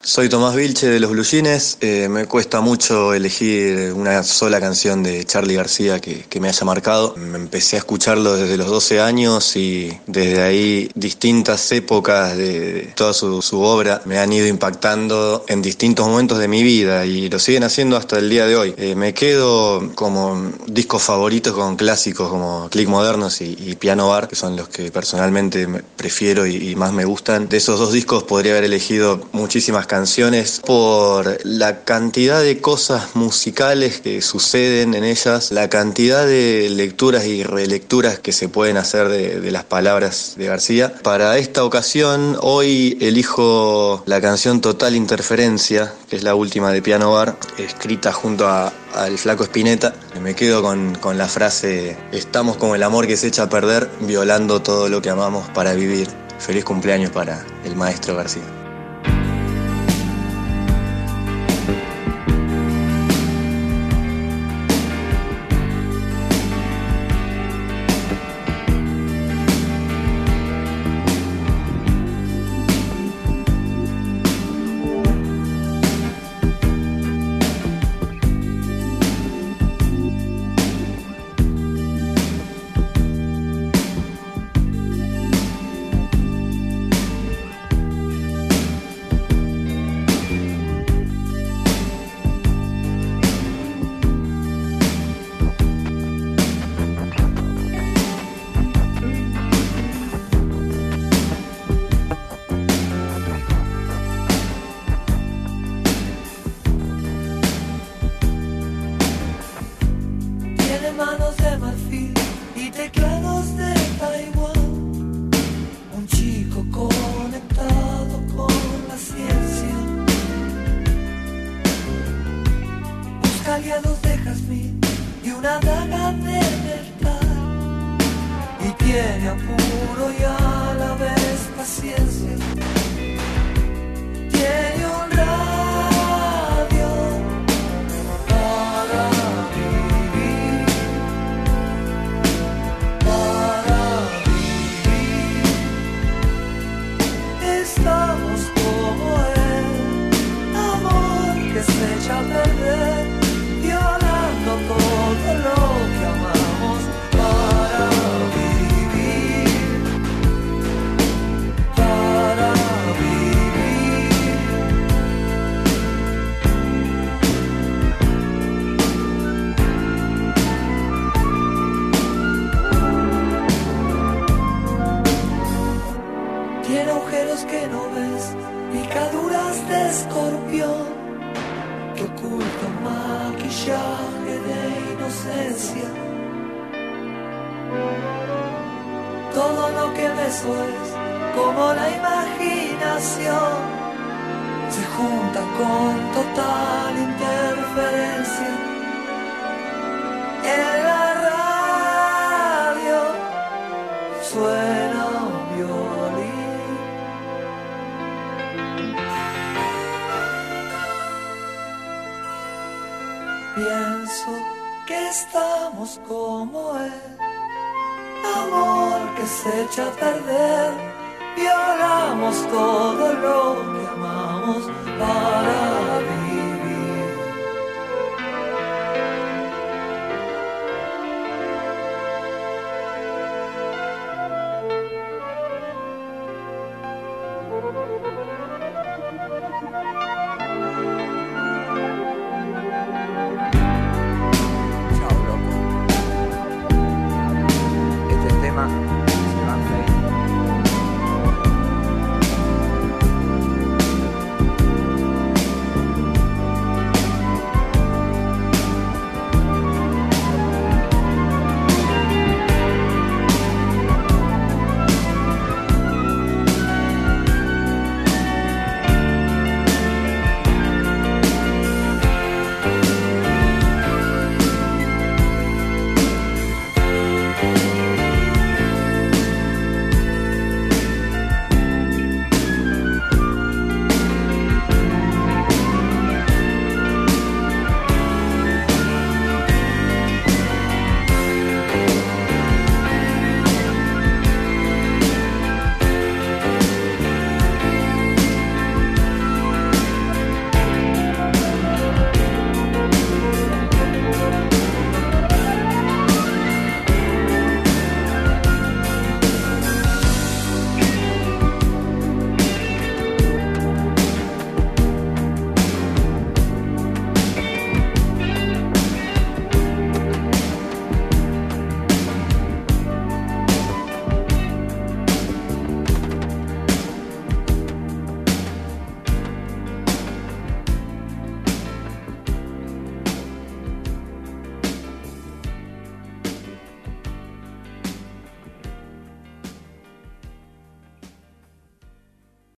Soy Tomás Vilche de Los Blue Jeans. Me cuesta mucho elegir una sola canción de Charly García que me haya marcado. Me empecé a escucharlo desde los 12 años y desde ahí distintas épocas de toda su obra me han ido impactando en distintos momentos de mi vida y lo siguen haciendo hasta el día de hoy. Me quedo como discos favoritos con clásicos como Click Modernos y Piano Bar, que son los que personalmente prefiero y más me gustan. De esos dos discos podría haber elegido muchísimas canciones por la cantidad de cosas musicales que suceden en ellas, la cantidad de lecturas y relecturas que se pueden hacer de las palabras de García. Para esta ocasión, hoy elijo la canción Total Interferencia, que es la última de Piano Bar, escrita junto al Flaco Spinetta. Me quedo con la frase: estamos como el amor que se echa a perder, violando todo lo que amamos para vivir. Feliz cumpleaños para el maestro García. Manos de marfil y teclados de Taiwán, un chico conectado con la ciencia, busca aliados de jazmín y una daga de metal, y tiene apuro y a la vez paciencia. Tiene un radio para vivir. Estamos como él, amor que se echa a perder, violando todo lo que amamos para vivir, para vivir. Tiene agujeros que no ves, picaduras de escorpión, que ocultan maquillaje de inocencia. Todo lo que ves es como la imaginación, se junta con total interferencia. En la radio suena un violín. Pienso que estamos como él, amor que se echa a perder, violamos todo lo que